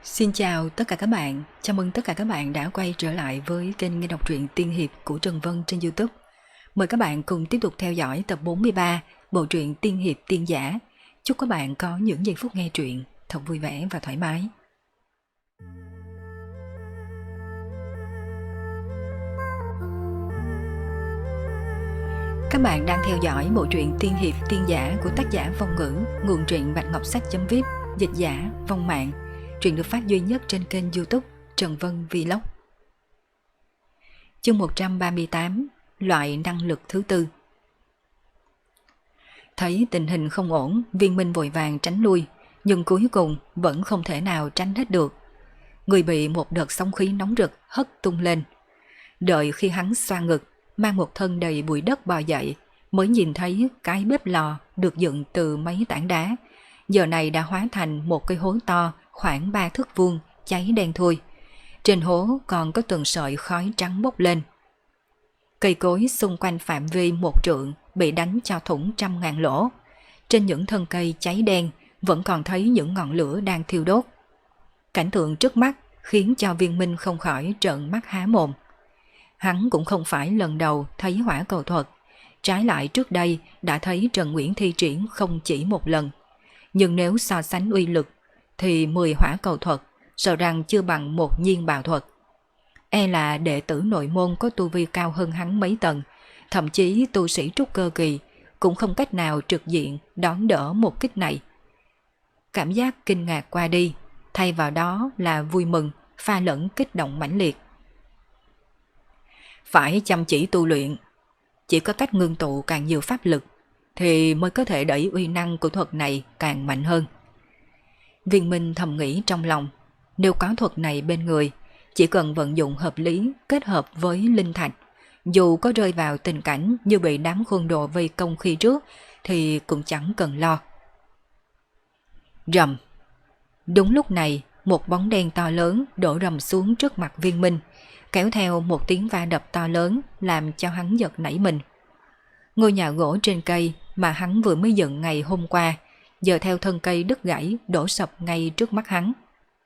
Xin chào tất cả các bạn, chào mừng tất cả các bạn đã quay trở lại với kênh nghe đọc truyện tiên hiệp của Trần Vân trên YouTube. Mời các bạn cùng tiếp tục theo dõi tập 43 bộ truyện tiên hiệp tiên giả. Chúc các bạn có những giây phút nghe truyện thật vui vẻ và thoải mái. Các bạn đang theo dõi bộ truyện tiên hiệp tiên giả của tác giả Vong Ngữ, nguồn truyện Bạch Ngọc Sách.vip, dịch giả Vong Mạng. Truyện được phát duy nhất trên kênh YouTube Trần Vân Vlog. Chương 138, loại năng lực thứ tư. Thấy tình hình không ổn, Viên Minh vội vàng tránh lui, nhưng cuối cùng vẫn không thể nào tránh hết được. Người bị một đợt sóng khí nóng rực hất tung lên. Đợi khi hắn xoa ngực, mang một thân đầy bụi đất bò dậy, mới nhìn thấy cái bếp lò được dựng từ mấy tảng đá, giờ này đã hóa thành một cái hố to khoảng 3 thước vuông, cháy đen thui. Trên hố còn có từng sợi khói trắng bốc lên. Cây cối xung quanh phạm vi 1 trượng bị đánh cho thủng trăm ngàn lỗ. Trên những thân cây cháy đen vẫn còn thấy những ngọn lửa đang thiêu đốt. Cảnh tượng trước mắt khiến cho Viên Minh không khỏi trợn mắt há mồm. Hắn cũng không phải lần đầu thấy hỏa cầu thuật, trái lại trước đây đã thấy Trần Nguyễn thi triển không chỉ một lần. Nhưng nếu so sánh uy lực thì 10 hỏa cầu thuật sợ rằng chưa bằng một nhiên bào thuật. E là đệ tử nội môn có tu vi cao hơn hắn mấy tầng, thậm chí tu sĩ trúc cơ kỳ cũng không cách nào trực diện đón đỡ một kích này. Cảm giác kinh ngạc qua đi, thay vào đó là vui mừng, pha lẫn kích động mãnh liệt. Phải chăm chỉ tu luyện, chỉ có cách ngưng tụ càng nhiều pháp lực thì mới có thể đẩy uy năng của thuật này càng mạnh hơn. Viên Minh thầm nghĩ trong lòng, nếu có thuật này bên người, chỉ cần vận dụng hợp lý kết hợp với linh thạch, dù có rơi vào tình cảnh như bị đám khuôn đồ vây công khi trước thì cũng chẳng cần lo. Rầm. Đúng lúc này, một bóng đen to lớn đổ rầm xuống trước mặt Viên Minh, kéo theo một tiếng va đập to lớn làm cho hắn giật nảy mình. Ngôi nhà gỗ trên cây mà hắn vừa mới dựng ngày hôm qua, giờ theo thân cây đứt gãy đổ sập ngay trước mắt hắn.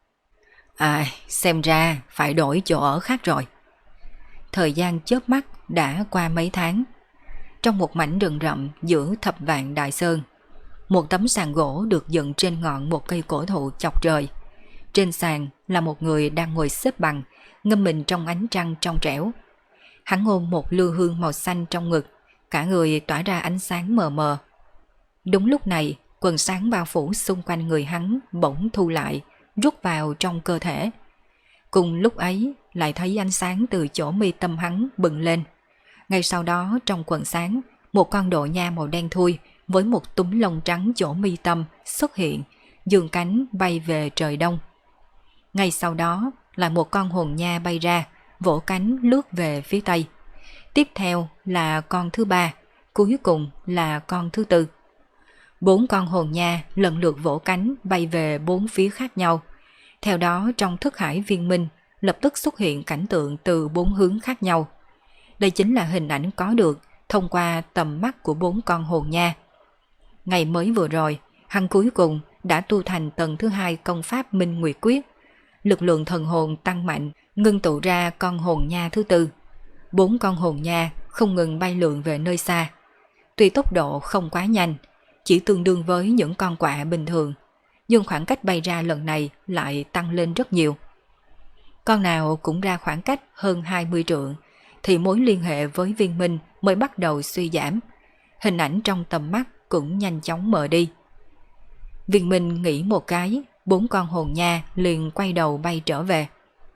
Xem ra phải đổi chỗ ở khác rồi. Thời gian chớp mắt đã qua mấy tháng. Trong một mảnh rừng rậm giữa Thập Vạn Đại Sơn, một tấm sàn gỗ được dựng trên ngọn một cây cổ thụ chọc trời. Trên sàn là một người đang ngồi xếp bằng, ngâm mình trong ánh trăng trong trẻo. Hắn ôm một lư hương màu xanh trong ngực, cả người tỏa ra ánh sáng mờ mờ. Đúng lúc này, quần sáng bao phủ xung quanh người hắn bỗng thu lại, rút vào trong cơ thể. Cùng lúc ấy lại thấy ánh sáng từ chỗ mi tâm hắn bừng lên. Ngay sau đó trong quần sáng, một con độ nha màu đen thui với một túm lông trắng chỗ mi tâm xuất hiện, giương cánh bay về trời đông. Ngay sau đó là một con hồn nha bay ra, vỗ cánh lướt về phía tây. Tiếp theo là con thứ ba, cuối cùng là con thứ tư. 4 con hồn nha lần lượt vỗ cánh bay về 4 phía khác nhau. Theo đó trong thức hải Viên Minh lập tức xuất hiện cảnh tượng từ 4 hướng khác nhau. Đây chính là hình ảnh có được thông qua tầm mắt của 4 con hồn nha. Ngày mới vừa rồi, hắn cuối cùng đã tu thành tầng thứ 2 công pháp Minh Nguyệt Quyết. Lực lượng thần hồn tăng mạnh, ngưng tụ ra con hồn nha thứ tư. 4 con hồn nha không ngừng bay lượn về nơi xa. Tuy tốc độ không quá nhanh, chỉ tương đương với những con quạ bình thường, nhưng khoảng cách bay ra lần này lại tăng lên rất nhiều. Con nào cũng ra khoảng cách hơn 20 trượng, thì mối liên hệ với Viên Minh mới bắt đầu suy giảm. Hình ảnh trong tầm mắt cũng nhanh chóng mờ đi. Viên Minh nghĩ một cái, 4 con hồn nha liền quay đầu bay trở về.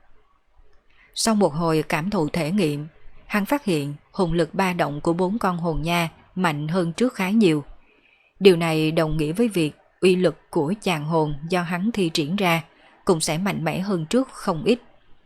Sau một hồi cảm thụ thể nghiệm, hắn phát hiện hồn lực ba động của 4 con hồn nha mạnh hơn trước khá nhiều. Điều này đồng nghĩa với việc uy lực của chàng hồn do hắn thi triển ra cũng sẽ mạnh mẽ hơn trước không ít.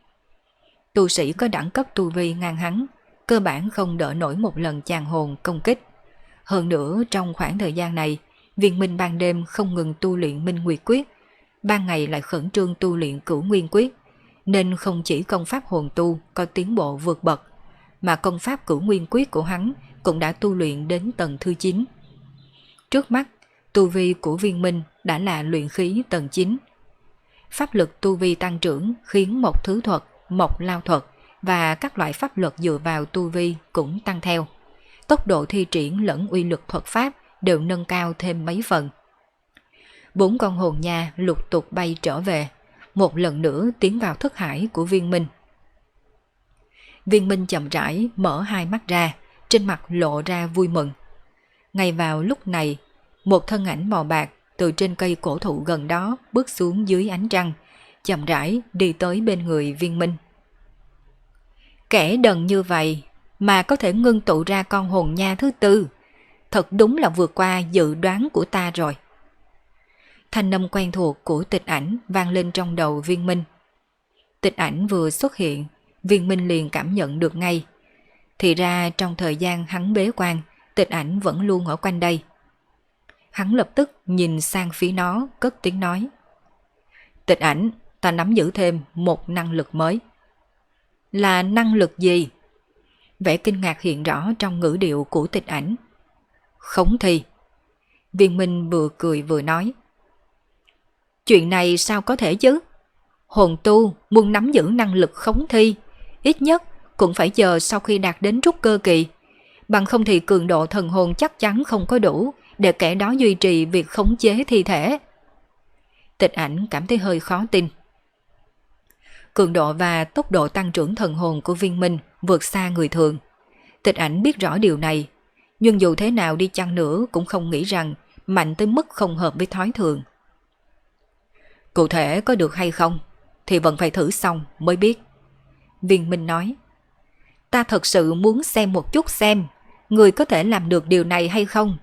Tu sĩ có đẳng cấp tu vi ngang hắn, cơ bản không đỡ nổi một lần chàng hồn công kích. Hơn nữa trong khoảng thời gian này, Viên Minh ban đêm không ngừng tu luyện Minh Nguyệt Quyết, ban ngày lại khẩn trương tu luyện Cửu Nguyên Quyết, nên không chỉ công pháp hồn tu có tiến bộ vượt bậc, mà công pháp Cửu Nguyên Quyết của hắn cũng đã tu luyện đến tầng thứ 9. Trước mắt, tu vi của Viên Minh đã là luyện khí tầng 9. pháp lực tu vi tăng trưởng khiến một thứ thuật, một lao thuật và các loại pháp luật dựa vào tu vi cũng tăng theo. Tốc độ thi triển lẫn uy lực thuật pháp đều nâng cao thêm mấy phần. 4 con hồn nha lục tục bay trở về, một lần nữa tiến vào thức hải của Viên Minh. Viên Minh chậm rãi mở hai mắt ra, trên mặt lộ ra vui mừng. Ngay vào lúc này, một thân ảnh màu bạc từ trên cây cổ thụ gần đó bước xuống dưới ánh trăng, chậm rãi đi tới bên người Viên Minh. Kẻ đần như vậy mà có thể ngưng tụ ra con hồn nha thứ tư, thật đúng là vượt qua dự đoán của ta rồi. Thanh âm quen thuộc của Tịch Ảnh vang lên trong đầu Viên Minh. Tịch Ảnh vừa xuất hiện, Viên Minh liền cảm nhận được ngay. Thì ra trong thời gian hắn bế quan, Tịch Ảnh vẫn luôn ở quanh đây. Hắn lập tức nhìn sang phía nó, cất tiếng nói. Tịch Ảnh, ta nắm giữ thêm một năng lực mới. Là năng lực gì? Vẻ kinh ngạc hiện rõ trong ngữ điệu của Tịch Ảnh. Khống thi. Viên Minh vừa cười vừa nói. Chuyện này sao có thể chứ? Hồn tu muốn nắm giữ năng lực khống thi, ít nhất cũng phải chờ sau khi đạt đến trúc cơ kỳ. Bằng không thì cường độ thần hồn chắc chắn không có đủ để kẻ đó duy trì việc khống chế thi thể. Tịch Ảnh cảm thấy hơi khó tin. Cường độ và tốc độ tăng trưởng thần hồn của Viên Minh vượt xa người thường. Tịch Ảnh biết rõ điều này, nhưng dù thế nào đi chăng nữa cũng không nghĩ rằng mạnh tới mức không hợp với thói thường. Cụ thể có được hay không thì vẫn phải thử xong mới biết. Viên Minh nói. Ta thật sự muốn xem một chút xem người có thể làm được điều này hay không.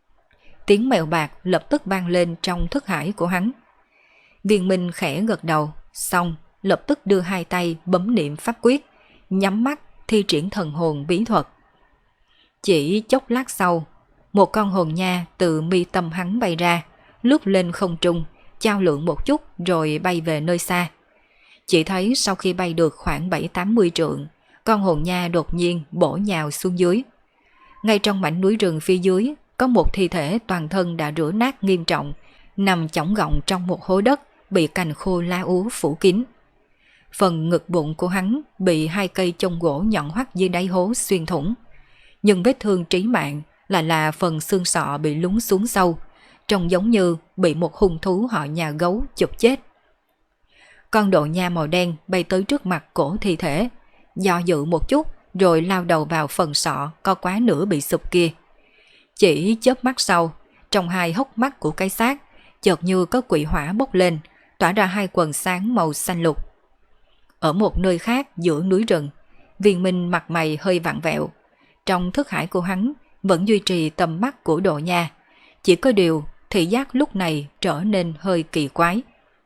Tiếng mèo bạc lập tức vang lên trong thức hải của hắn. Viên Minh khẽ gật đầu, xong lập tức đưa hai tay bấm niệm pháp quyết, nhắm mắt thi triển thần hồn bí thuật. Chỉ chốc lát sau, một con hồn nha từ mi tâm hắn bay ra, lướt lên không trung, chao lượn một chút rồi bay về nơi xa. Chỉ thấy sau khi bay được khoảng 7-80 trượng, con hồn nha đột nhiên bổ nhào xuống dưới. Ngay trong mảnh núi rừng phía dưới, có một thi thể toàn thân đã rửa nát nghiêm trọng, nằm chõng gọng trong một hố đất bị cành khô lá úa phủ kín. Phần ngực bụng của hắn bị hai cây chông gỗ nhọn hoắt dưới đáy hố xuyên thủng. Nhưng vết thương trí mạng là phần xương sọ bị lún xuống sâu, trông giống như bị một hung thú họ nhà gấu chụp chết. Con độ nha màu đen bay tới trước mặt cổ thi thể, do dự một chút rồi lao đầu vào phần sọ có quá nửa bị sụp kia. Chỉ chớp mắt sau, trong hai hốc mắt của cái xác chợt như có quỷ hỏa bốc lên, tỏa ra hai quầng sáng màu xanh lục. Ở một nơi khác giữa núi rừng, Viên Minh mặt mày hơi vặn vẹo. Trong thức hải của hắn vẫn duy trì tầm mắt của độ nha, chỉ có điều thị giác lúc này trở nên hơi kỳ quái.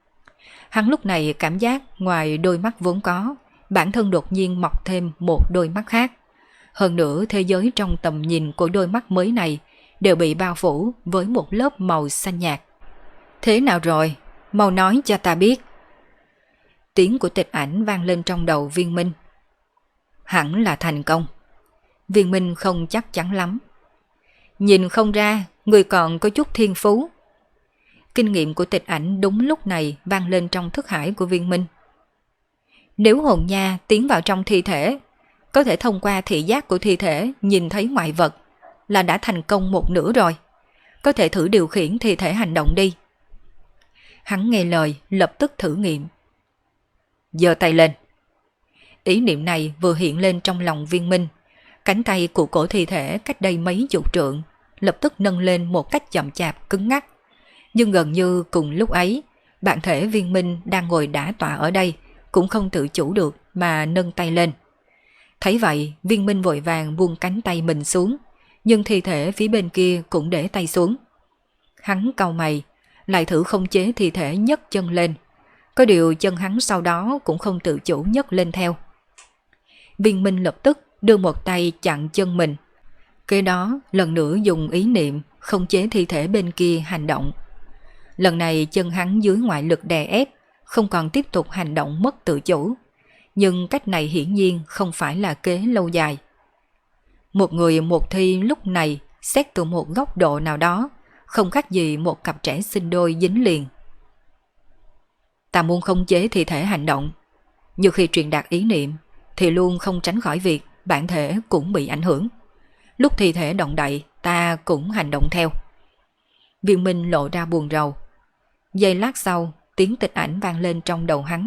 Hắn lúc này cảm giác ngoài đôi mắt vốn có, bản thân đột nhiên mọc thêm một đôi mắt khác. Hơn nữa thế giới trong tầm nhìn của đôi mắt mới này đều bị bao phủ với một lớp màu xanh nhạt. Thế nào rồi? Mau nói cho ta biết. Tiếng của Tịch Ảnh vang lên trong đầu Viên Minh. Hẳn là thành công. Viên Minh không chắc chắn lắm. Nhìn không ra, người còn có chút thiên phú. Kinh nghiệm của Tịch Ảnh đúng lúc này vang lên trong thức hải của Viên Minh. Nếu hồn nha tiến vào trong thi thể, có thể thông qua thị giác của thi thể nhìn thấy ngoại vật, là đã thành công một nửa rồi. Có thể thử điều khiển thi thể hành động đi. Hắn nghe lời lập tức thử nghiệm. Giơ tay lên. Ý niệm này vừa hiện lên trong lòng Viên Minh, cánh tay của cổ thi thể cách đây mấy chục trượng lập tức nâng lên một cách chậm chạp cứng ngắc. Nhưng gần như cùng lúc ấy, bản thể Viên Minh đang ngồi đả tọa ở đây cũng không tự chủ được mà nâng tay lên. Thấy vậy, Viên Minh vội vàng buông cánh tay mình xuống, nhưng thi thể phía bên kia cũng để tay xuống. Hắn cau mày, lại thử khống chế thi thể nhấc chân lên. Có điều chân hắn sau đó cũng không tự chủ nhấc lên theo. Viên Minh lập tức đưa một tay chặn chân mình. Kế đó lần nữa dùng ý niệm khống chế thi thể bên kia hành động. Lần này chân hắn dưới ngoại lực đè ép, không còn tiếp tục hành động mất tự chủ. Nhưng cách này hiển nhiên không phải là kế lâu dài. Một người một thi lúc này xét từ một góc độ nào đó không khác gì một cặp trẻ sinh đôi dính liền. Ta muốn khống chế thi thể hành động, nhưng khi truyền đạt ý niệm thì luôn không tránh khỏi việc bản thể cũng bị ảnh hưởng. Lúc thi thể động đậy, ta cũng hành động theo. Viên Minh lộ ra buồn rầu. Giây lát sau, tiếng tịch ảnh vang lên trong đầu hắn.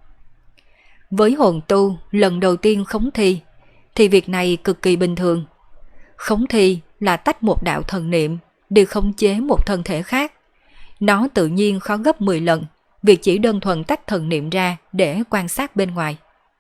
Với hồn tu lần đầu tiên khống thi thì việc này cực kỳ bình thường. Khống thi là tách một đạo thần niệm đi khống chế một thân thể khác. Nó tự nhiên khó gấp 10 lần việc chỉ đơn thuần tách thần niệm ra để quan sát bên ngoài.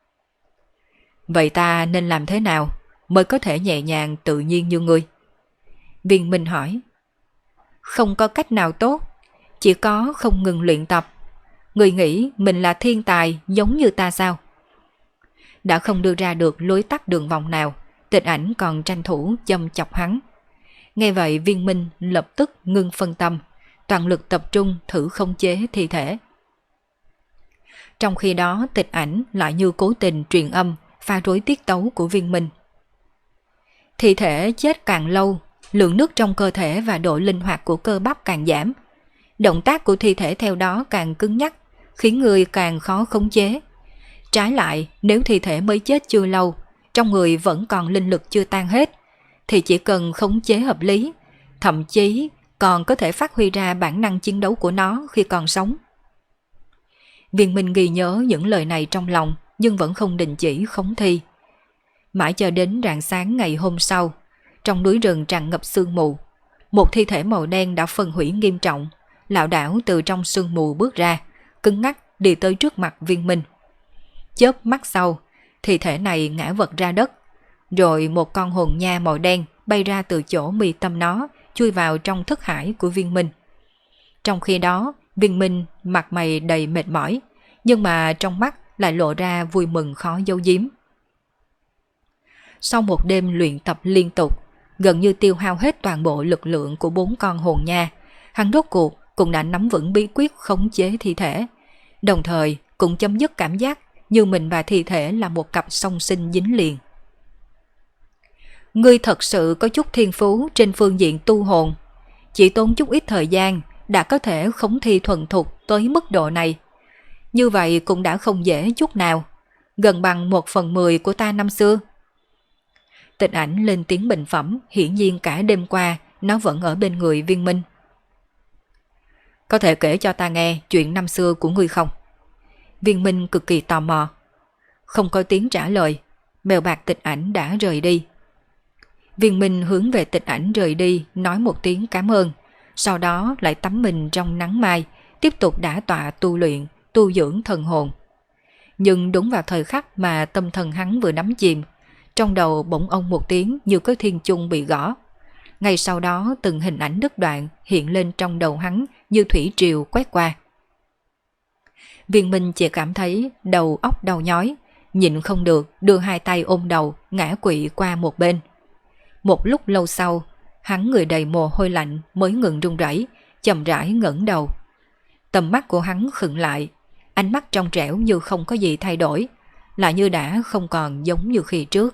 Vậy ta nên làm thế nào mới có thể nhẹ nhàng tự nhiên như ngươi? Viên Minh hỏi. Không có cách nào tốt, chỉ có không ngừng luyện tập. Ngươi nghĩ mình là thiên tài giống như ta sao? Đã không đưa ra được lối tắt đường vòng nào, Tịch Ảnh còn tranh thủ châm chọc hắn. Nghe vậy Viên Minh lập tức ngưng phân tâm, toàn lực tập trung thử khống chế thi thể. Trong khi đó Tịch Ảnh lại như cố tình truyền âm pha rối tiết tấu của Viên Minh. Thi thể chết càng lâu, lượng nước trong cơ thể và độ linh hoạt của cơ bắp càng giảm. Động tác của thi thể theo đó càng cứng nhắc, khiến người càng khó khống chế. Trái lại, nếu thi thể mới chết chưa lâu, trong người vẫn còn linh lực chưa tan hết, thì chỉ cần khống chế hợp lý, thậm chí còn có thể phát huy ra bản năng chiến đấu của nó khi còn sống. Viên Minh ghi nhớ những lời này trong lòng, nhưng vẫn không đình chỉ khống thi. Mãi cho đến rạng sáng ngày hôm sau, trong núi rừng tràn ngập sương mù, một thi thể màu đen đã phân hủy nghiêm trọng, lảo đảo từ trong sương mù bước ra, cứng ngắc đi tới trước mặt Viên Minh. Chớp mắt sau, thi thể này ngã vật ra đất, rồi một con hồn nha màu đen bay ra từ chỗ mi tâm nó, chui vào trong thức hải của Viên Minh. Trong khi đó, Viên Minh mặt mày đầy mệt mỏi, nhưng mà trong mắt lại lộ ra vui mừng khó giấu giếm. Sau một đêm luyện tập liên tục, gần như tiêu hao hết toàn bộ lực lượng của 4 con hồn nha, hắn rốt cuộc cũng đã nắm vững bí quyết khống chế thi thể, đồng thời cũng chấm dứt cảm giác như mình và thi thể là một cặp song sinh dính liền. Ngươi thật sự có chút thiên phú trên phương diện tu hồn, chỉ tốn chút ít thời gian đã có thể khống thi thuần thục tới mức độ này. Như vậy cũng đã không dễ chút nào, gần bằng 1/10 của ta năm xưa. Tịch Ảnh lên tiếng bình phẩm, hiển nhiên cả đêm qua nó vẫn ở bên người Viên Minh. Có thể kể cho ta nghe chuyện năm xưa của ngươi không? Viên Minh cực kỳ tò mò. Không có tiếng trả lời, mèo bạc Tịch Ảnh đã rời đi. Viên Minh hướng về Tịch Ảnh rời đi, nói một tiếng cảm ơn, sau đó lại tắm mình trong nắng mai, tiếp tục đả tọa tu luyện, tu dưỡng thần hồn. Nhưng đúng vào thời khắc mà tâm thần hắn vừa đắm chìm, trong đầu bỗng ông một tiếng như có thiên chung bị gõ. Ngay sau đó từng hình ảnh đứt đoạn hiện lên trong đầu hắn như thủy triều quét qua. Viên Minh chỉ cảm thấy đầu óc đau nhói, nhịn không được đưa hai tay ôm đầu, ngã quỵ qua một bên. Một lúc lâu sau, hắn người đầy mồ hôi lạnh mới ngừng run rẩy, chậm rãi ngẩng đầu. Tầm mắt của hắn khựng lại, ánh mắt trong trẻo như không có gì thay đổi, lại như đã không còn giống như khi trước.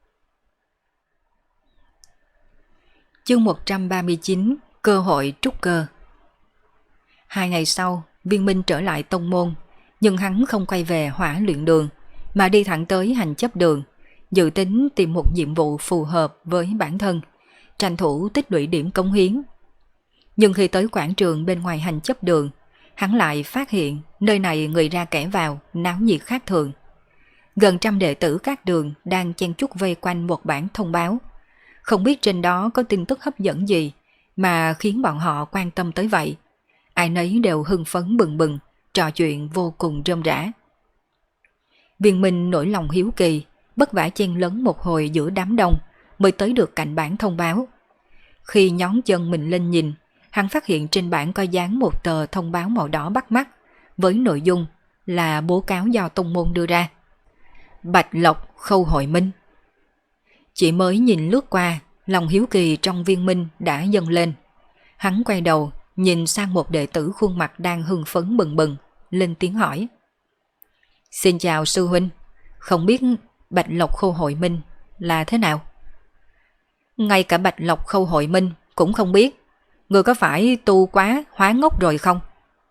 Chương 139, cơ hội trúc cơ. 2 ngày sau, Viên Minh trở lại tông môn, nhưng hắn không quay về hỏa luyện đường, mà đi thẳng tới hành chấp đường, dự tính tìm một nhiệm vụ phù hợp với bản thân, tranh thủ tích lũy điểm cống hiến. Nhưng khi tới quảng trường bên ngoài hành chấp đường, hắn lại phát hiện nơi này người ra kẻ vào, náo nhiệt khác thường. Gần trăm đệ tử các đường đang chen chúc vây quanh một bảng thông báo. Không biết trên đó có tin tức hấp dẫn gì mà khiến bọn họ quan tâm tới vậy. Ai nấy đều hưng phấn bừng bừng, trò chuyện vô cùng rôm rã. Viên Minh nổi lòng hiếu kỳ, vất vả chen lấn một hồi giữa đám đông mới tới được cạnh bảng thông báo. Khi nhón chân mình lên nhìn, hắn phát hiện trên bảng có dán một tờ thông báo màu đỏ bắt mắt, với nội dung là báo cáo do tông môn đưa ra. Bạch Lộc Khâu Hội Minh. Chỉ mới nhìn lướt qua, lòng hiếu kỳ trong Viên Minh đã dâng lên. Hắn quay đầu, nhìn sang một đệ tử khuôn mặt đang hưng phấn bừng bừng, lên tiếng hỏi. Xin chào sư huynh, không biết Bạch Lộc Khâu Hội Minh là thế nào? Ngay cả Bạch Lộc Khâu Hội Minh cũng không biết, người có phải tu quá hóa ngốc rồi không?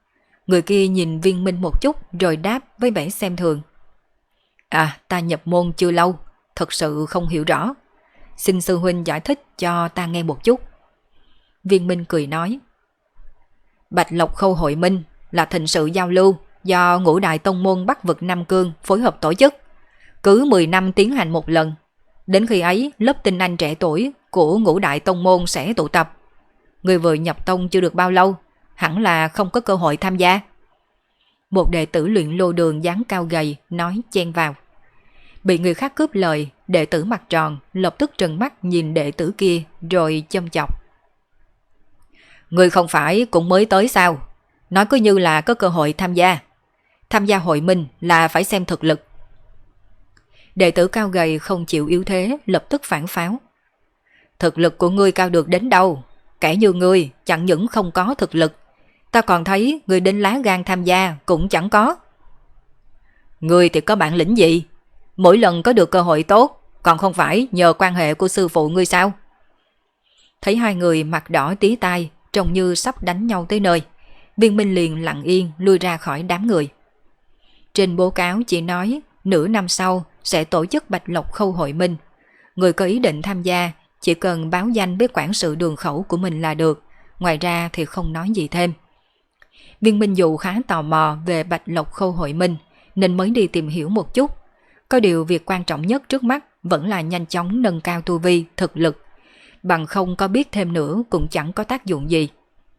Người kia nhìn Viên Minh một chút rồi đáp với vẻ xem thường. À, ta nhập môn chưa lâu, thật sự không hiểu rõ. Xin sư huynh giải thích cho ta nghe một chút. Viên Minh cười nói. Bạch Lộc Khâu Hội Minh là thịnh sự giao lưu do Ngũ Đại Tông Môn Bắc Vực Nam Cương phối hợp tổ chức. Cứ 10 năm tiến hành một lần. Đến khi ấy, lớp tinh anh trẻ tuổi của Ngũ Đại Tông Môn sẽ tụ tập. Người vừa nhập tông chưa được bao lâu, hẳn là không có cơ hội tham gia. Một đệ tử Luyện Lô Đường dáng cao gầy nói chen vào. Bị người khác cướp lời, đệ tử mặt tròn lập tức trừng mắt nhìn đệ tử kia rồi châm chọc. Người không phải cũng mới tới sao? Nói cứ như là có cơ hội tham gia. Tham gia hội minh là phải xem thực lực. Đệ tử cao gầy không chịu yếu thế lập tức phản pháo. Thực lực của ngươi cao được đến đâu? Kẻ như ngươi chẳng những không có thực lực, ta còn thấy ngươi đến lá gan tham gia cũng chẳng có. Ngươi thì có bản lĩnh gì? Mỗi lần có được cơ hội tốt, còn không phải nhờ quan hệ của sư phụ ngươi sao? Thấy hai người mặt đỏ tí tai, trông như sắp đánh nhau tới nơi, Viên Minh liền lặng yên lui ra khỏi đám người. Trên báo cáo chỉ nói nửa năm sau sẽ tổ chức Bạch Lộc Khâu Hội Minh. Người có ý định tham gia chỉ cần báo danh với quản sự đường khẩu của mình là được, ngoài ra thì không nói gì thêm. Viên Minh dù khá tò mò về Bạch Lộc Khâu Hội Minh nên mới đi tìm hiểu một chút. Có điều việc quan trọng nhất trước mắt vẫn là nhanh chóng nâng cao tu vi, thực lực. Bằng không có biết thêm nữa cũng chẳng có tác dụng gì.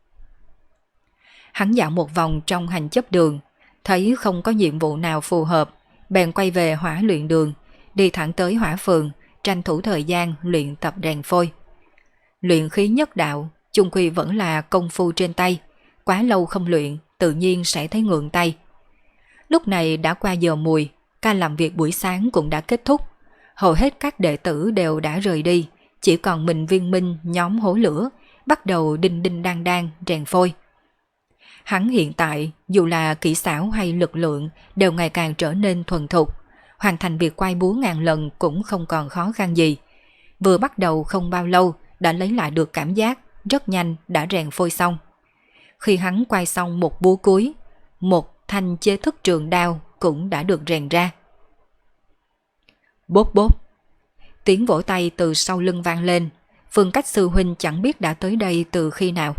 Hắn dạo một vòng trong hành chấp đường, thấy không có nhiệm vụ nào phù hợp, bèn quay về Hỏa Luyện Đường, đi thẳng tới Hỏa Phường, tranh thủ thời gian luyện tập rèn phôi. Luyện khí nhất đạo, chung quy vẫn là công phu trên tay, quá lâu không luyện, tự nhiên sẽ thấy ngượng tay. Lúc này đã qua giờ mùi, ca làm việc buổi sáng cũng đã kết thúc, hầu hết các đệ tử đều đã rời đi, chỉ còn mình Viên Minh nhóm hố lửa, bắt đầu đinh đinh đang đang rèn phôi. Hắn hiện tại, dù là kỹ xảo hay lực lượng, đều ngày càng trở nên thuần thục, hoàn thành việc quay búa ngàn lần cũng không còn khó khăn gì. Vừa bắt đầu không bao lâu, đã lấy lại được cảm giác, rất nhanh đã rèn phôi xong. Khi hắn quay xong một búa cuối, một thanh chế thức trường đao cũng đã được rèn ra. Bốp bốp, tiếng vỗ tay từ sau lưng vang lên, Phương Cách sư huynh chẳng biết đã tới đây từ khi nào.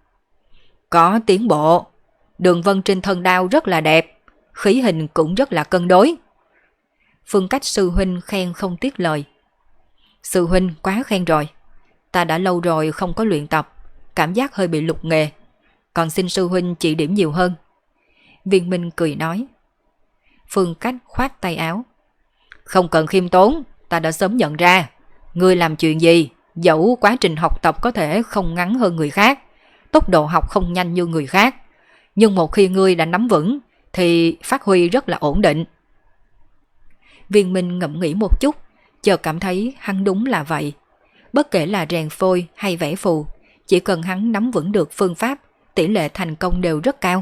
Có tiến bộ, đường vân trên thân đao rất là đẹp, khí hình cũng rất là cân đối. Phương Cách sư huynh khen không tiếc lời. Sư huynh quá khen rồi, ta đã lâu rồi không có luyện tập, cảm giác hơi bị lục nghề, còn xin sư huynh chỉ điểm nhiều hơn. Viên Minh cười nói. Phương Cách khoát tay áo. Không cần khiêm tốn, ta đã sớm nhận ra, ngươi làm chuyện gì, dẫu quá trình học tập có thể không ngắn hơn người khác, tốc độ học không nhanh như người khác, nhưng một khi ngươi đã nắm vững thì phát huy rất là ổn định. Viên Minh ngẫm nghĩ một chút, chợt cảm thấy hắn đúng là vậy. Bất kể là rèn phôi hay vẽ phù, chỉ cần hắn nắm vững được phương pháp, tỷ lệ thành công đều rất cao.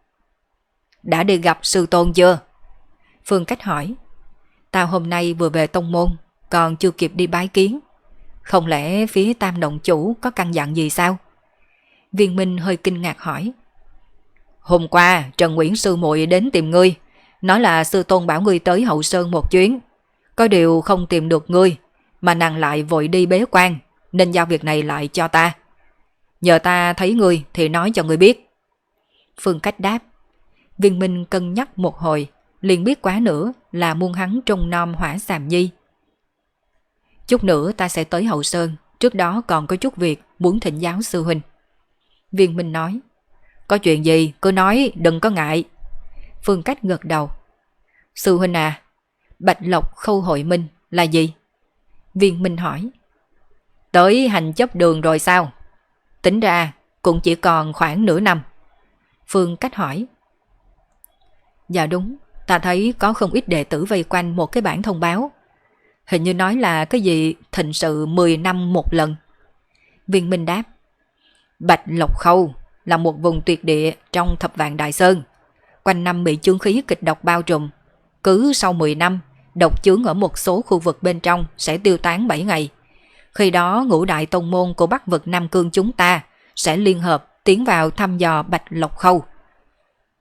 Đã đi gặp sư tôn chưa? Phương Cách hỏi. Ta hôm nay vừa về tông môn, còn chưa kịp đi bái kiến. Không lẽ phía Tam động chủ có căn dặn gì sao? Viên Minh hơi kinh ngạc hỏi. Hôm qua Trần Nguyễn sư muội đến tìm ngươi, nói là sư tôn bảo ngươi tới Hậu Sơn một chuyến. Có điều không tìm được ngươi, mà nàng lại vội đi bế quan, nên giao việc này lại cho ta. Nhờ ta thấy ngươi thì nói cho ngươi biết. Phương Cách đáp. Viên Minh cân nhắc một hồi, liền biết quá nữa là muôn hắn trông nom Hỏa Xàm Nhi. Chút nữa ta sẽ tới Hậu Sơn, trước đó còn có chút việc muốn thỉnh giáo sư huynh. Viên Minh nói. Có chuyện gì cứ nói, đừng có ngại. Phương Cách gật đầu. Sư huynh à, Bạch Lộc Khâu Hội Minh là gì? Viên Minh hỏi. Tới hành chấp đường rồi sao? Tính ra cũng chỉ còn khoảng nửa năm. Phương Cách hỏi. Dạ đúng, ta thấy có không ít đệ tử vây quanh một cái bảng thông báo. Hình như nói là cái gì thịnh sự 10 năm một lần. Viên Minh đáp. Bạch Lộc Khâu là một vùng tuyệt địa trong Thập Vạn Đại Sơn, quanh năm bị chướng khí kịch độc bao trùm. Cứ sau 10 năm, độc chướng ở một số khu vực bên trong sẽ tiêu tán 7 ngày. Khi đó Ngũ Đại Tông Môn của Bắc Vực Nam Cương chúng ta sẽ liên hợp tiến vào thăm dò Bạch Lộc Khâu.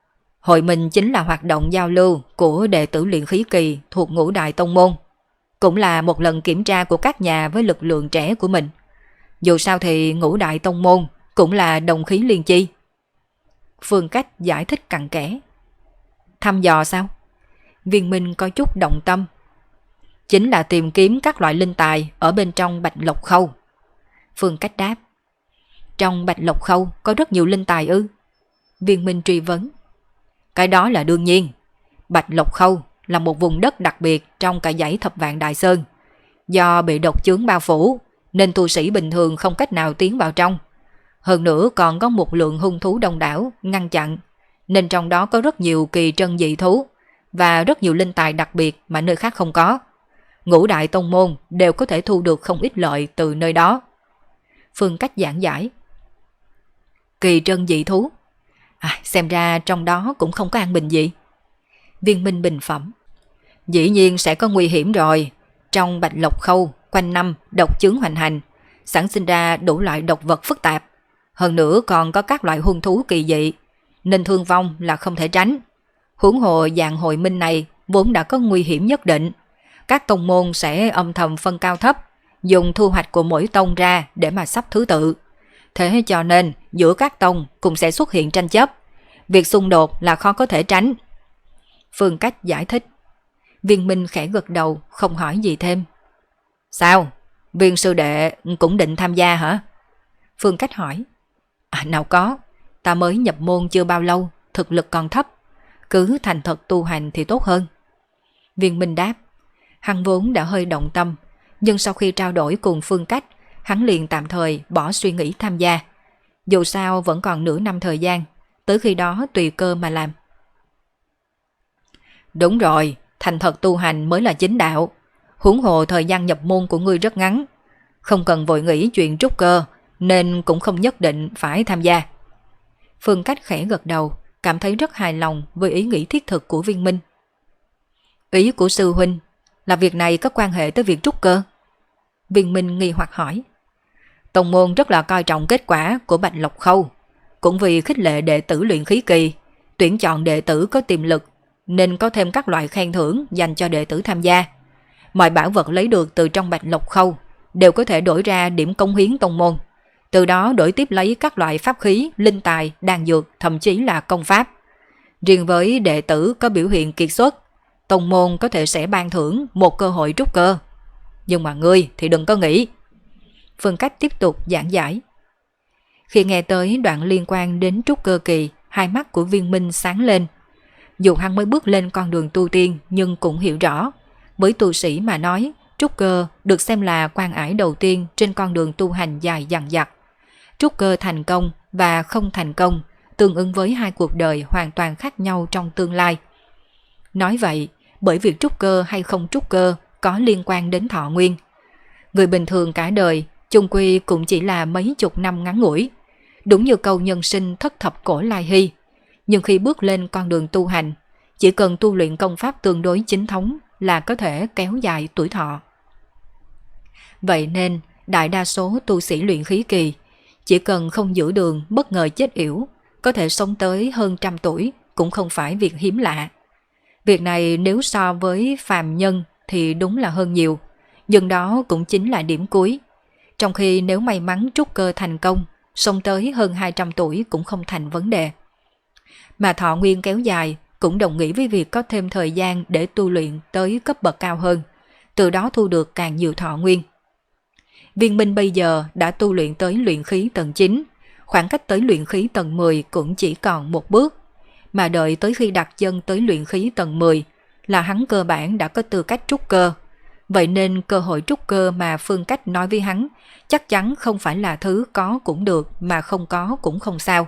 Hội minh chính là hoạt động giao lưu của đệ tử luyện khí kỳ thuộc ngũ đại tông môn, cũng là một lần kiểm tra của các nhà với lực lượng trẻ của mình. Dù sao thì ngũ đại tông môn cũng là đồng khí liên chi. Phương Cách giải thích cặn kẽ. Thăm dò sao? Viên Minh có chút động tâm. Chính là tìm kiếm các loại linh tài ở bên trong Bạch Lộc Khâu. Phương Cách đáp. Trong Bạch Lộc Khâu có rất nhiều linh tài ư? Viên Minh truy vấn. Cái đó là đương nhiên. Bạch Lộc Khâu là một vùng đất đặc biệt trong cả dãy Thập Vạn Đại Sơn. Do bị độc chướng bao phủ nên tu sĩ bình thường không cách nào tiến vào trong. Hơn nữa còn có một lượng hung thú đông đảo ngăn chặn, nên trong đó có rất nhiều kỳ trân dị thú và rất nhiều linh tài đặc biệt mà nơi khác không có. Ngũ đại tông môn đều có thể thu được không ít lợi từ nơi đó. Phương Cách giảng giải. Kỳ trân dị thú? Xem ra trong đó cũng không có an bình gì. Viên Minh bình phẩm. Dĩ nhiên sẽ có nguy hiểm rồi. Trong Bạch Lộc Khâu quanh năm độc chướng hoành hành, sản sinh ra đủ loại độc vật phức tạp. Hơn nữa còn có các loại hung thú kỳ dị, nên thương vong là không thể tránh. Huống hồ dạng hội minh này vốn đã có nguy hiểm nhất định. Các tông môn sẽ âm thầm phân cao thấp, dùng thu hoạch của mỗi tông ra để mà sắp thứ tự. Thế cho nên giữa các tông cũng sẽ xuất hiện tranh chấp. Việc xung đột là khó có thể tránh. Phương Cách giải thích. Viên Minh khẽ gật đầu, không hỏi gì thêm. Sao? Viên sư đệ cũng định tham gia hả? Phương Cách hỏi. Nào có, ta mới nhập môn chưa bao lâu, thực lực còn thấp. Cứ thành thật tu hành thì tốt hơn. Viên Minh đáp. Hắn vốn đã hơi động tâm, nhưng sau khi trao đổi cùng Phương Cách, hắn liền tạm thời bỏ suy nghĩ tham gia. Dù sao vẫn còn nửa năm thời gian, tới khi đó tùy cơ mà làm. Đúng rồi, thành thật tu hành mới là chính đạo. Huống hồ thời gian nhập môn của ngươi rất ngắn, không cần vội nghĩ chuyện trúc cơ, nên cũng không nhất định phải tham gia. Phương Cách khẽ gật đầu, cảm thấy rất hài lòng với ý nghĩ thiết thực của Viên Minh. Ý của sư huynh là việc này có quan hệ tới việc trúc cơ? Viên Minh nghi hoặc hỏi. Tông môn rất là coi trọng kết quả của Bạch Lộc Khâu, cũng vì khích lệ đệ tử luyện khí kỳ, tuyển chọn đệ tử có tiềm lực, nên có thêm các loại khen thưởng dành cho đệ tử tham gia. Mọi bảo vật lấy được từ trong Bạch Lộc Khâu đều có thể đổi ra điểm cống hiến tông môn, từ đó đổi tiếp lấy các loại pháp khí, linh tài, đan dược, thậm chí là công pháp. Riêng với đệ tử có biểu hiện kiệt xuất, tông môn có thể sẽ ban thưởng một cơ hội trúc cơ. Nhưng mà ngươi thì đừng có nghĩ. Phương Cách tiếp tục giảng giải. Khi nghe tới đoạn liên quan đến trúc cơ kỳ, hai mắt của Viên Minh sáng lên. Dù hắn mới bước lên con đường tu tiên nhưng cũng hiểu rõ, với tu sĩ mà nói, trúc cơ được xem là quan ải đầu tiên trên con đường tu hành dài dằng dặc. Trúc cơ thành công và không thành công tương ứng với hai cuộc đời hoàn toàn khác nhau trong tương lai. Nói vậy, bởi việc trúc cơ hay không trúc cơ có liên quan đến thọ nguyên. Người bình thường cả đời chung quy cũng chỉ là mấy chục năm ngắn ngủi, đúng như câu nhân sinh thất thập cổ lai hy. Nhưng khi bước lên con đường tu hành, chỉ cần tu luyện công pháp tương đối chính thống là có thể kéo dài tuổi thọ. Vậy nên, đại đa số tu sĩ luyện khí kỳ, chỉ cần không giữ đường bất ngờ chết yểu, có thể sống tới hơn 100 tuổi cũng không phải việc hiếm lạ. Việc này nếu so với phàm nhân thì đúng là hơn nhiều, nhưng đó cũng chính là điểm cuối. Trong khi nếu may mắn trúc cơ thành công, sống tới hơn 200 tuổi cũng không thành vấn đề. Mà thọ nguyên kéo dài cũng đồng nghĩa với việc có thêm thời gian để tu luyện tới cấp bậc cao hơn, từ đó thu được càng nhiều thọ nguyên. Viên Minh bây giờ đã tu luyện tới luyện khí tầng 9, khoảng cách tới luyện khí tầng 10 cũng chỉ còn một bước, mà đợi tới khi đặt chân tới luyện khí tầng 10 là hắn cơ bản đã có tư cách trúc cơ. Vậy nên cơ hội trúc cơ mà Phương Cách nói với hắn chắc chắn không phải là thứ có cũng được mà không có cũng không sao.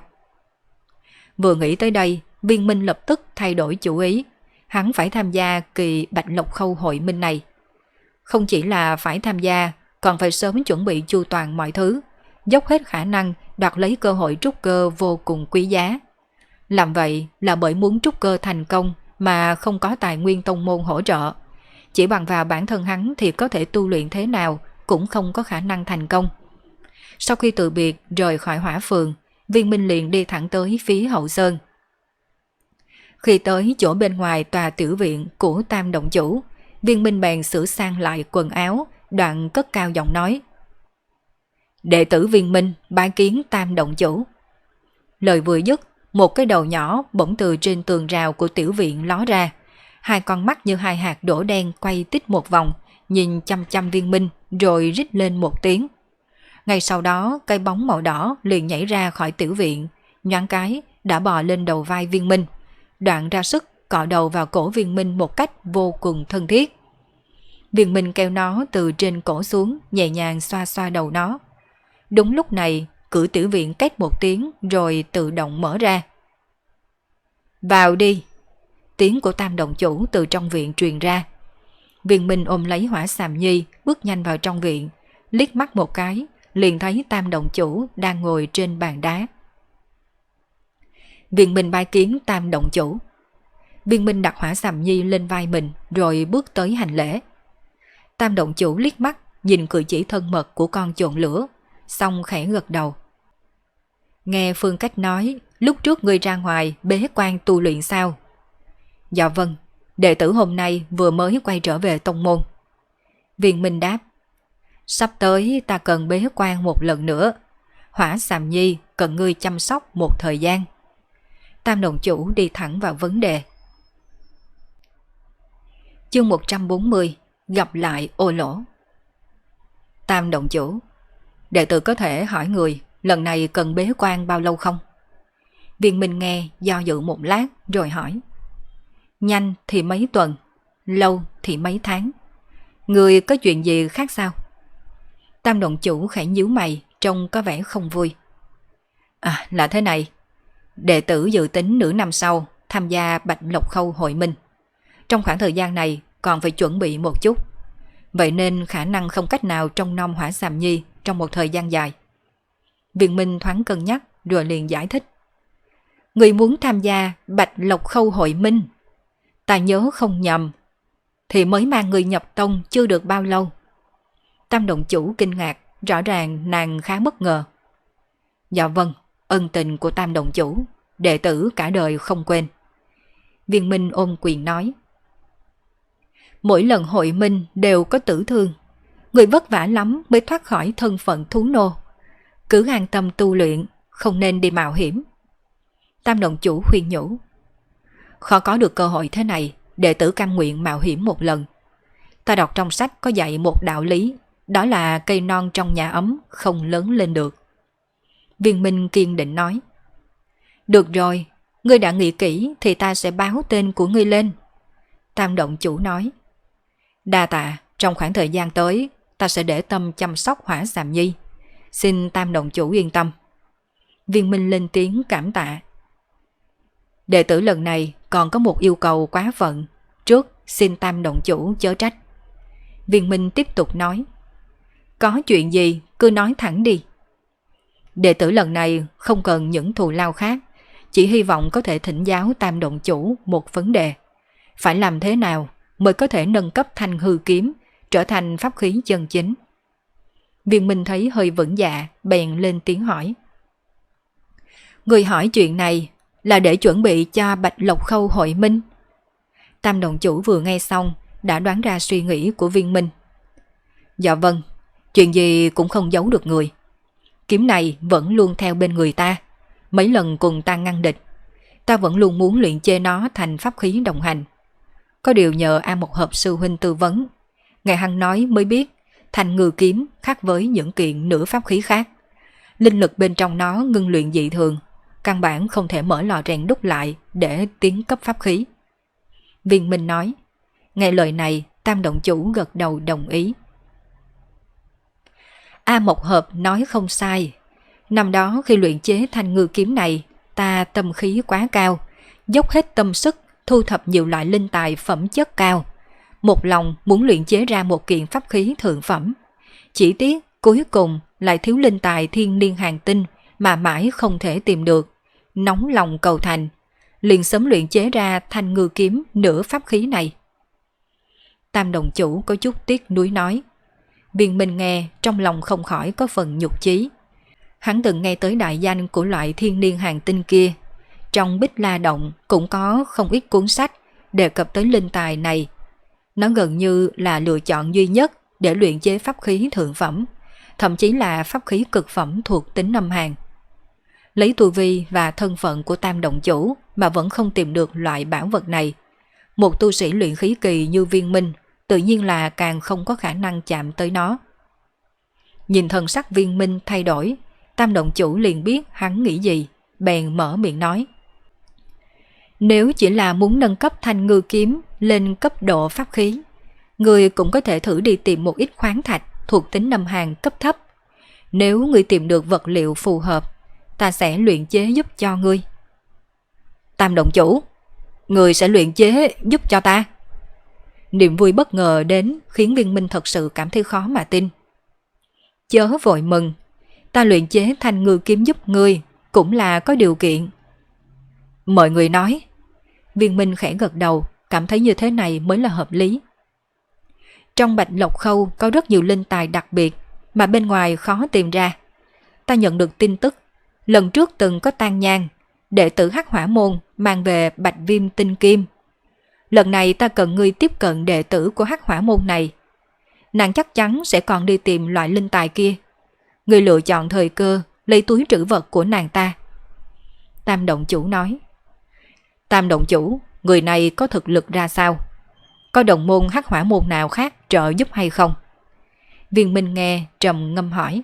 Vừa nghĩ tới đây, Viên Minh lập tức thay đổi chủ ý, hắn phải tham gia kỳ Bạch Lộc Khâu hội minh này. Không chỉ là phải tham gia, còn phải sớm chuẩn bị chu toàn mọi thứ, dốc hết khả năng đoạt lấy cơ hội trúc cơ vô cùng quý giá. Làm vậy là bởi muốn trúc cơ thành công mà không có tài nguyên tông môn hỗ trợ. Chỉ bằng vào bản thân hắn thì có thể tu luyện thế nào cũng không có khả năng thành công. Sau khi từ biệt rời khỏi Hỏa Phường, Viên Minh liền đi thẳng tới phía Hậu Sơn. Khi tới chỗ bên ngoài tòa tiểu viện của Tam động chủ, Viên Minh bèn sửa sang lại quần áo, đoạn cất cao giọng nói: Đệ tử Viên Minh bái kiến Tam động chủ. Lời vừa dứt, một cái đầu nhỏ bỗng từ trên tường rào của tiểu viện ló ra, hai con mắt như hai hạt đỗ đen quay tít một vòng, nhìn chăm chăm Viên Minh rồi rít lên một tiếng. Ngay sau đó, cái bóng màu đỏ liền nhảy ra khỏi tiểu viện, nhoáng cái đã bò lên đầu vai Viên Minh, đoạn ra sức cọ đầu vào cổ Viên Minh một cách vô cùng thân thiết. Viên Minh kéo nó từ trên cổ xuống, nhẹ nhàng xoa xoa đầu nó. Đúng lúc này, cửa tiểu viện két một tiếng rồi tự động mở ra. Vào đi! Tiếng của Tam động chủ từ trong viện truyền ra. Viên Minh ôm lấy Hỏa Xàm Nhi, bước nhanh vào trong viện, liếc mắt một cái, liền thấy Tam động chủ đang ngồi trên bàn đá. Viên Minh bái kiến Tam động chủ. Viên Minh đặt Hỏa Xàm Nhi lên vai mình rồi bước tới hành lễ. Tam động chủ liếc mắt nhìn cử chỉ thân mật của con trộn lửa, xong khẽ gật đầu. Nghe Phương Cách nói, lúc trước ngươi ra ngoài bế quan tu luyện sao? Dạ vâng, đệ tử hôm nay vừa mới quay trở về tông môn. Viên Minh đáp. Sắp tới ta cần bế quan một lần nữa. Hỏa Xàm Nhi cần ngươi chăm sóc một thời gian. Tam động chủ đi thẳng vào vấn đề. Chương 140, gặp lại Ô Lỗ. Tam động chủ, đệ tử có thể hỏi người lần này cần bế quan bao lâu không? Viên Minh nghe do dự một lát rồi hỏi. Nhanh thì mấy tuần, lâu thì mấy tháng. Người có chuyện gì khác sao? Tam động chủ khẽ nhíu mày, trông có vẻ không vui. À, là thế này. Đệ tử dự tính nửa năm sau tham gia Bạch Lộc Khâu hội minh. Trong khoảng thời gian này còn phải chuẩn bị một chút. Vậy nên khả năng không cách nào trông nom Hỏa Xàm Nhi trong một thời gian dài. Viên Minh thoáng cân nhắc rồi liền giải thích. Người muốn tham gia Bạch Lộc Khâu hội minh, ta nhớ không nhầm, thì mới mang người nhập tông chưa được bao lâu. Tam động chủ kinh ngạc, rõ ràng nàng khá bất ngờ. Dạ vâng, ân tình của Tam động chủ, đệ tử cả đời không quên. Viên Minh ôm quyền nói. Mỗi lần hội minh đều có tử thương, người vất vả lắm mới thoát khỏi thân phận thú nô. Cứ an tâm tu luyện, không nên đi mạo hiểm. Tam động chủ khuyên nhủ. Khó có được cơ hội thế này, đệ tử cam nguyện mạo hiểm một lần. Ta đọc trong sách có dạy một đạo lý, đó là cây non trong nhà ấm không lớn lên được. Viên Minh kiên định nói. Được rồi, ngươi đã nghĩ kỹ thì ta sẽ báo tên của ngươi lên. Tam động chủ nói. Đa tạ, trong khoảng thời gian tới, ta sẽ để tâm chăm sóc Hỏa Xàm Nhi. Xin Tam động chủ yên tâm. Viên Minh lên tiếng cảm tạ. Đệ tử lần này còn có một yêu cầu quá phận, trước xin Tam động chủ chớ trách. Viên Minh tiếp tục nói. Có chuyện gì cứ nói thẳng đi. Đệ tử lần này không cần những thù lao khác, chỉ hy vọng có thể thỉnh giáo Tam động chủ một vấn đề. Phải làm thế nào mới có thể nâng cấp Thanh Hư kiếm trở thành pháp khí chân chính? Viên Minh thấy hơi vững dạ, bèn lên tiếng hỏi. Người hỏi chuyện này là để chuẩn bị cho Bạch Lộc Khâu hội minh? Tam động chủ vừa nghe xong đã đoán ra suy nghĩ của Viên Minh. Dạ vâng, chuyện gì cũng không giấu được người. Kiếm này vẫn luôn theo bên người ta, mấy lần cùng ta ngăn địch. Ta vẫn luôn muốn luyện chế nó thành pháp khí đồng hành. Có điều nhờ A Mộc Hợp sư huynh tư vấn, ngài hằng nói mới biết Thanh Ngư kiếm khác với những kiện nửa pháp khí khác. Linh lực bên trong nó ngưng luyện dị thường, căn bản không thể mở lò rèn đúc lại để tiến cấp pháp khí. Viên Minh nói. Nghe lời này, Tam động chủ gật đầu đồng ý. A Mộc Hợp nói không sai. Năm đó khi luyện chế Thanh Ngư kiếm này, ta tâm khí quá cao, dốc hết tâm sức thu thập nhiều loại linh tài phẩm chất cao, một lòng muốn luyện chế ra một kiện pháp khí thượng phẩm. Chỉ tiếc cuối cùng lại thiếu linh tài thiên niên hàng tinh mà mãi không thể tìm được. Nóng lòng cầu thành, liền sớm luyện chế ra Thanh Ngư kiếm nửa pháp khí này. Tam đồng chủ có chút tiếc nuối nói. Viên Minh nghe trong lòng không khỏi có phần nhục chí. Hắn từng nghe tới đại danh của loại thiên niên hàng tinh kia, trong Bích La Động cũng có không ít cuốn sách đề cập tới linh tài này. Nó gần như là lựa chọn duy nhất để luyện chế pháp khí thượng phẩm, thậm chí là pháp khí cực phẩm thuộc tính âm hàn. Lấy tu vi và thân phận của Tam Động Chủ mà vẫn không tìm được loại bảo vật này, một tu sĩ luyện khí kỳ như Viên Minh tự nhiên là càng không có khả năng chạm tới nó. Nhìn thần sắc Viên Minh thay đổi, Tam Động Chủ liền biết hắn nghĩ gì, bèn mở miệng nói: nếu chỉ là muốn nâng cấp Thanh Ngư Kiếm lên cấp độ pháp khí, người cũng có thể thử đi tìm một ít khoáng thạch thuộc tính âm hàn cấp thấp. Nếu người tìm được vật liệu phù hợp, ta sẽ luyện chế giúp cho ngươi. Tam Động Chủ, người sẽ luyện chế giúp cho ta? Niềm vui bất ngờ đến khiến Viên Minh thật sự cảm thấy khó mà tin. Chớ vội mừng, ta luyện chế Thanh Ngư Kiếm giúp ngươi cũng là có điều kiện. Mọi người nói. Viên Minh khẽ gật đầu, cảm thấy như thế này mới là hợp lý. Trong Bạch Lộc Khâu có rất nhiều linh tài đặc biệt mà bên ngoài khó tìm ra. Ta nhận được tin tức, lần trước từng có Tang Nhang, đệ tử Hắc Hỏa Môn mang về Bạch Viêm Tinh Kim. Lần này ta cần ngươi tiếp cận đệ tử của Hắc Hỏa Môn này. Nàng chắc chắn sẽ còn đi tìm loại linh tài kia. Ngươi lựa chọn thời cơ, lấy túi trữ vật của nàng ta. Tam Động Chủ nói. Tam Động Chủ, người này có thực lực ra sao? Có đồng môn Hắc Hỏa Môn nào khác trợ giúp hay không? Viên Minh nghe trầm ngâm hỏi.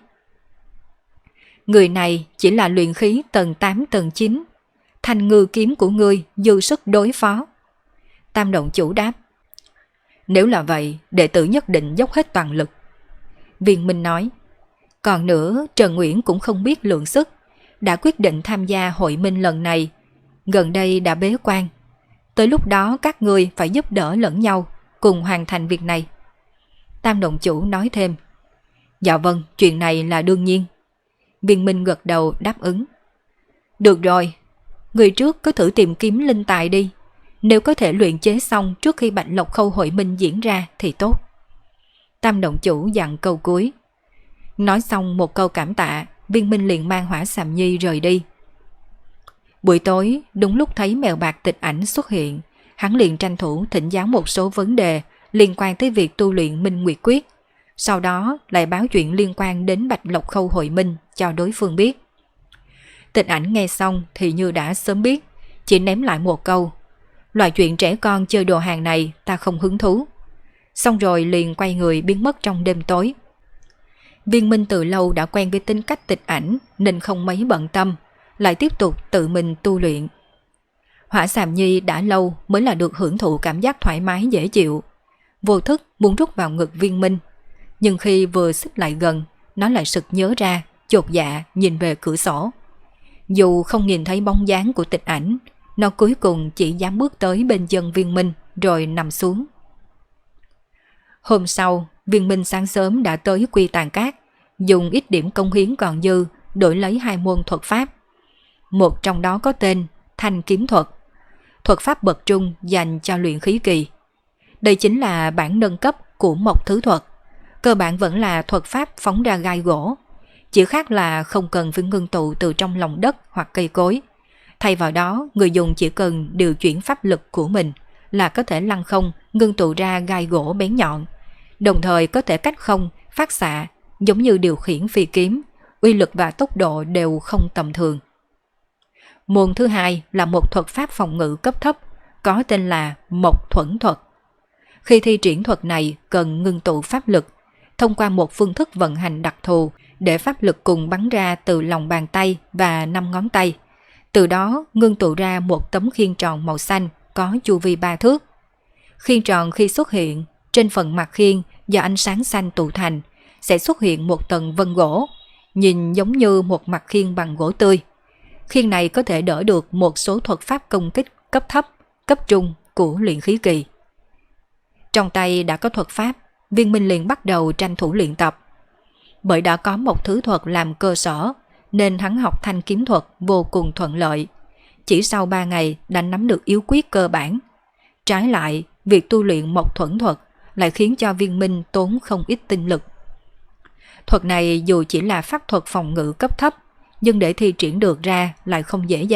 Người này chỉ là luyện khí tầng 8 tầng 9. Thanh Ngư Kiếm của ngươi dư sức đối phó. Tam Động Chủ đáp. Nếu là vậy, đệ tử nhất định dốc hết toàn lực. Viên Minh nói. Còn nữa, Trần Uyển cũng không biết lượng sức, đã quyết định tham gia hội minh lần này. Gần đây đã bế quan. Tới lúc đó các ngươi phải giúp đỡ lẫn nhau, cùng hoàn thành việc này. Tam Động Chủ nói thêm. Dạ vâng, chuyện này là đương nhiên. Viên Minh gật đầu đáp ứng. Được rồi, người trước cứ thử tìm kiếm linh tài đi. Nếu có thể luyện chế xong trước khi Bạch Lộc Khâu hội minh diễn ra thì tốt. Tam Động Chủ dặn câu cuối. Nói xong một câu cảm tạ, Viên Minh liền mang Hỏa Sàm Nhi rời đi. Buổi tối, đúng lúc thấy Mèo Bạc Tịch Ảnh xuất hiện, hắn liền tranh thủ thỉnh giáo một số vấn đề liên quan tới việc tu luyện Minh Nguyệt Quyết. Sau đó lại báo chuyện liên quan đến Bạch Lộc Khâu hội minh cho đối phương biết. Tịch Ảnh nghe xong thì như đã sớm biết, chỉ ném lại một câu. Loại chuyện trẻ con chơi đồ hàng này ta không hứng thú. Xong rồi liền quay người biến mất trong đêm tối. Viên Minh từ lâu đã quen với tính cách Tịch Ảnh nên không mấy bận tâm, lại tiếp tục tự mình tu luyện. Hỏa Sàm Nhi đã lâu mới là được hưởng thụ cảm giác thoải mái dễ chịu. Vô thức muốn rút vào ngực Viên Minh, nhưng khi vừa xích lại gần, nó lại sực nhớ ra, chột dạ nhìn về cửa sổ. Dù không nhìn thấy bóng dáng của Tịch Ảnh, nó cuối cùng chỉ dám bước tới bên chân Viên Minh rồi nằm xuống. Hôm sau, Viên Minh sáng sớm đã tới Quy Tàn Cát, dùng ít điểm công hiến còn dư đổi lấy 2 môn thuật pháp. Một trong đó có tên Thanh Kiếm Thuật, thuật pháp bậc trung dành cho luyện khí kỳ. Đây chính là bản nâng cấp của Mộc Thứ Thuật, cơ bản vẫn là thuật pháp phóng ra gai gỗ, chỉ khác là không cần phải ngưng tụ từ trong lòng đất hoặc cây cối. Thay vào đó, người dùng chỉ cần điều chuyển pháp lực của mình là có thể lăng không ngưng tụ ra gai gỗ bén nhọn, đồng thời có thể cách không phát xạ giống như điều khiển phi kiếm, uy lực và tốc độ đều không tầm thường. Môn thứ hai là một thuật pháp phòng ngự cấp thấp, có tên là Mộc Thuẫn Thuật. Khi thi triển thuật này cần ngưng tụ pháp lực, thông qua một phương thức vận hành đặc thù để pháp lực cùng bắn ra từ lòng bàn tay và 5 ngón tay. Từ đó ngưng tụ ra một tấm khiên tròn màu xanh có chu vi 3 thước. Khiên tròn khi xuất hiện, trên phần mặt khiên do ánh sáng xanh tụ thành sẽ xuất hiện một tầng vân gỗ, nhìn giống như một mặt khiên bằng gỗ tươi. Khiên này có thể đỡ được một số thuật pháp công kích cấp thấp, cấp trung của luyện khí kỳ. Trong tay đã có thuật pháp, Viên Minh liền bắt đầu tranh thủ luyện tập. Bởi đã có một thứ thuật làm cơ sở, nên hắn học Thanh Kiếm Thuật vô cùng thuận lợi. Chỉ sau 3 ngày đã nắm được yếu quyết cơ bản. Trái lại, việc tu luyện Mộc Thuẫn Thuật lại khiến cho Viên Minh tốn không ít tinh lực. Thuật này dù chỉ là pháp thuật phòng ngự cấp thấp, nhưng để thi triển được ra lại không dễ dàng,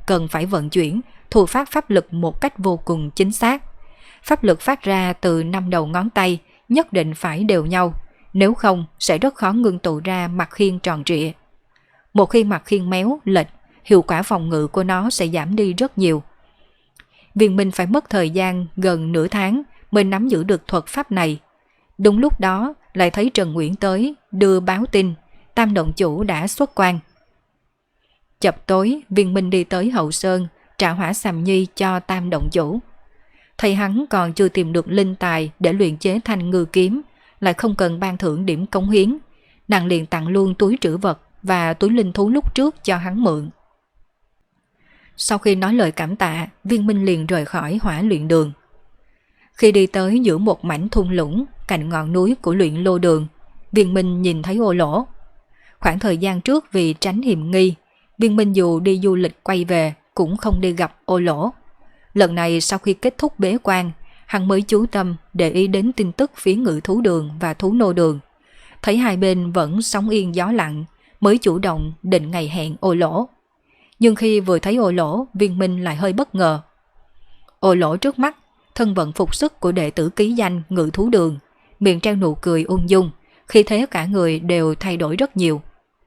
cần phải vận chuyển, thu phát pháp lực một cách vô cùng chính xác. Pháp lực phát ra từ 5 đầu ngón tay nhất định phải đều nhau, nếu không sẽ rất khó ngưng tụ ra mặt khiên tròn trịa. Một khi mặt khiên méo, lệch, hiệu quả phòng ngự của nó sẽ giảm đi rất nhiều. Viên Minh phải mất thời gian gần nửa tháng mới nắm giữ được thuật pháp này. Đúng lúc đó lại thấy Trần Uyển tới đưa báo tin Tam động chủ đã xuất quan. Chập tối, Viên Minh đi tới Hậu Sơn trả hỏa sàm nhi cho Tam động chủ. Thầy hắn còn chưa tìm được linh tài để luyện chế thanh ngư kiếm, lại không cần ban thưởng điểm cống hiến, nàng liền tặng luôn túi trữ vật và túi linh thú lúc trước cho hắn mượn. Sau khi nói lời cảm tạ, Viên Minh liền rời khỏi hỏa luyện đường. Khi đi tới giữa một mảnh thung lũng cạnh ngọn núi của luyện lô đường, Viên Minh nhìn thấy Ô Lỗ. Khoảng thời gian trước vì tránh hiểm nghi, Viên Minh dù đi du lịch quay về cũng không đi gặp Ô Lỗ. Lần này sau khi kết thúc bế quan, hắn mới chú tâm để ý đến tin tức phía Ngự Thú Đường và Thú Nô Đường. Thấy hai bên vẫn sóng yên gió lặng, mới chủ động định ngày hẹn Ô Lỗ. Nhưng khi vừa thấy Ô Lỗ, Viên Minh lại hơi bất ngờ. Ô Lỗ trước mắt, thân vận phục sức của đệ tử ký danh Ngự Thú Đường, miệng treo nụ cười ung dung, khi thế cả người đều thay đổi rất nhiều.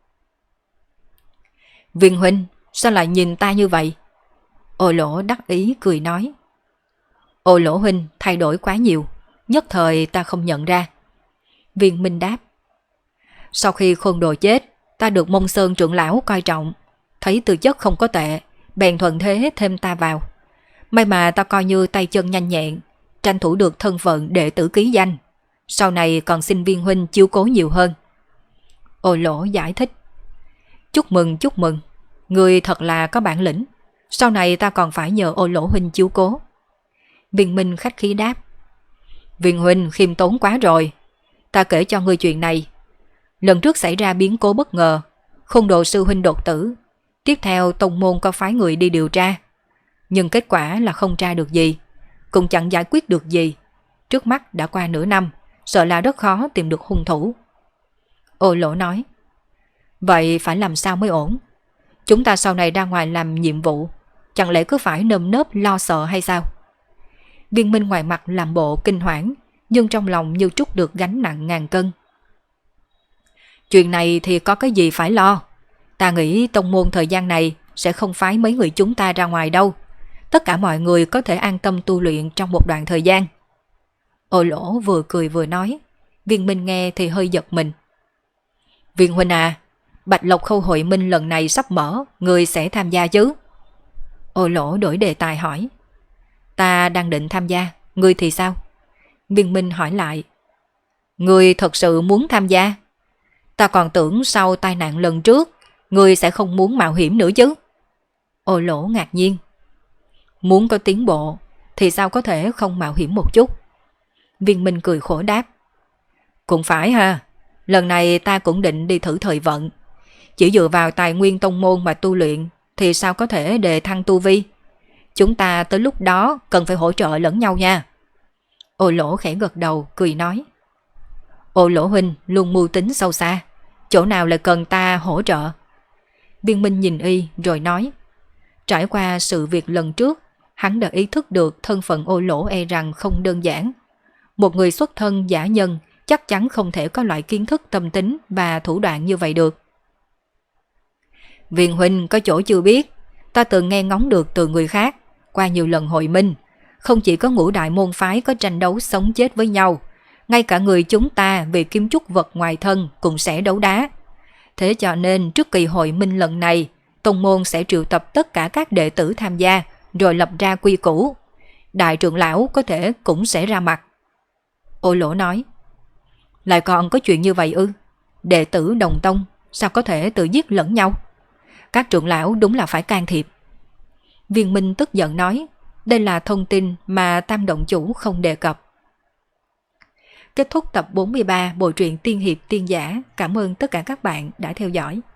Viên huynh, sao lại nhìn ta như vậy? Ô Lỗ đắc ý cười nói. Ô Lỗ huynh thay đổi quá nhiều, nhất thời ta không nhận ra. Viên Minh đáp. Sau khi Khôn Đồ chết, ta được Mông Sơn trưởng lão coi trọng, thấy tư chất không có tệ, bèn thuận thế thêm ta vào. May mà ta coi như tay chân nhanh nhẹn, tranh thủ được thân phận đệ tử ký danh. Sau này còn xin Viên huynh chiếu cố nhiều hơn. Ô Lỗ giải thích. Chúc mừng, người thật là có bản lĩnh. Sau này ta còn phải nhờ Ô Lỗ huynh chiếu cố. Viên Minh khách khí đáp. Viên huynh khiêm tốn quá rồi. Ta kể cho ngươi chuyện này. Lần trước xảy ra biến cố bất ngờ, Khôn Đồ sư huynh đột tử. Tiếp theo tông môn có phái người đi điều tra, nhưng kết quả là không tra được gì, cũng chẳng giải quyết được gì. Trước mắt đã qua nửa năm, sợ là rất khó tìm được hung thủ. Ô Lỗ nói. Vậy phải làm sao mới ổn? Chúng ta sau này ra ngoài làm nhiệm vụ, chẳng lẽ cứ phải nơm nớp lo sợ hay sao? Viên Minh ngoài mặt làm bộ kinh hoảng, nhưng trong lòng như trút được gánh nặng ngàn cân. Chuyện này thì có cái gì phải lo. Ta nghĩ tông môn thời gian này sẽ không phái mấy người chúng ta ra ngoài đâu. Tất cả mọi người có thể an tâm tu luyện trong một đoạn thời gian. Ô Lỗ vừa cười vừa nói. Viên Minh nghe thì hơi giật mình. Viên huynh à, Bạch Lộc Khâu hội minh lần này sắp mở, người sẽ tham gia chứ? Ô Lỗ đổi đề tài hỏi. Ta đang định tham gia, ngươi thì sao? Viên Minh hỏi lại. Ngươi thật sự muốn tham gia? Ta còn tưởng sau tai nạn lần trước, ngươi sẽ không muốn mạo hiểm nữa chứ? Ô Lỗ ngạc nhiên. Muốn có tiến bộ thì sao có thể không mạo hiểm một chút? Viên Minh cười khổ đáp. Cũng phải ha, lần này ta cũng định đi thử thời vận. Chỉ dựa vào tài nguyên tông môn mà tu luyện thì sao có thể đề thăng tu vi? Chúng ta tới lúc đó cần phải hỗ trợ lẫn nhau nha. Ô Lỗ khẽ gật đầu cười nói. Ô Lỗ huynh luôn mưu tính sâu xa, chỗ nào lại cần ta hỗ trợ? Viên Minh nhìn y rồi nói. Trải qua sự việc lần trước, hắn đã ý thức được thân phận Ô Lỗ e rằng không đơn giản. Một người xuất thân giả nhân chắc chắn không thể có loại kiến thức tâm tính và thủ đoạn như vậy được. Viên huynh có chỗ chưa biết, ta từng nghe ngóng được từ người khác, qua nhiều lần hội minh, không chỉ có ngũ đại môn phái có tranh đấu sống chết với nhau, ngay cả người chúng ta vì kiếm chút vật ngoài thân cũng sẽ đấu đá. Thế cho nên trước kỳ hội minh lần này, tông môn sẽ triệu tập tất cả các đệ tử tham gia, rồi lập ra quy củ. Đại trưởng lão có thể cũng sẽ ra mặt. Ô Lỗ nói. Lại còn có chuyện như vậy ư? Đệ tử đồng tông sao có thể tự giết lẫn nhau? Các trưởng lão đúng là phải can thiệp. Viên Minh tức giận nói. Đây là thông tin mà Tam động chủ không đề cập. Kết thúc tập 43 bộ truyện Tiên hiệp tiên giả. Cảm ơn tất cả các bạn đã theo dõi.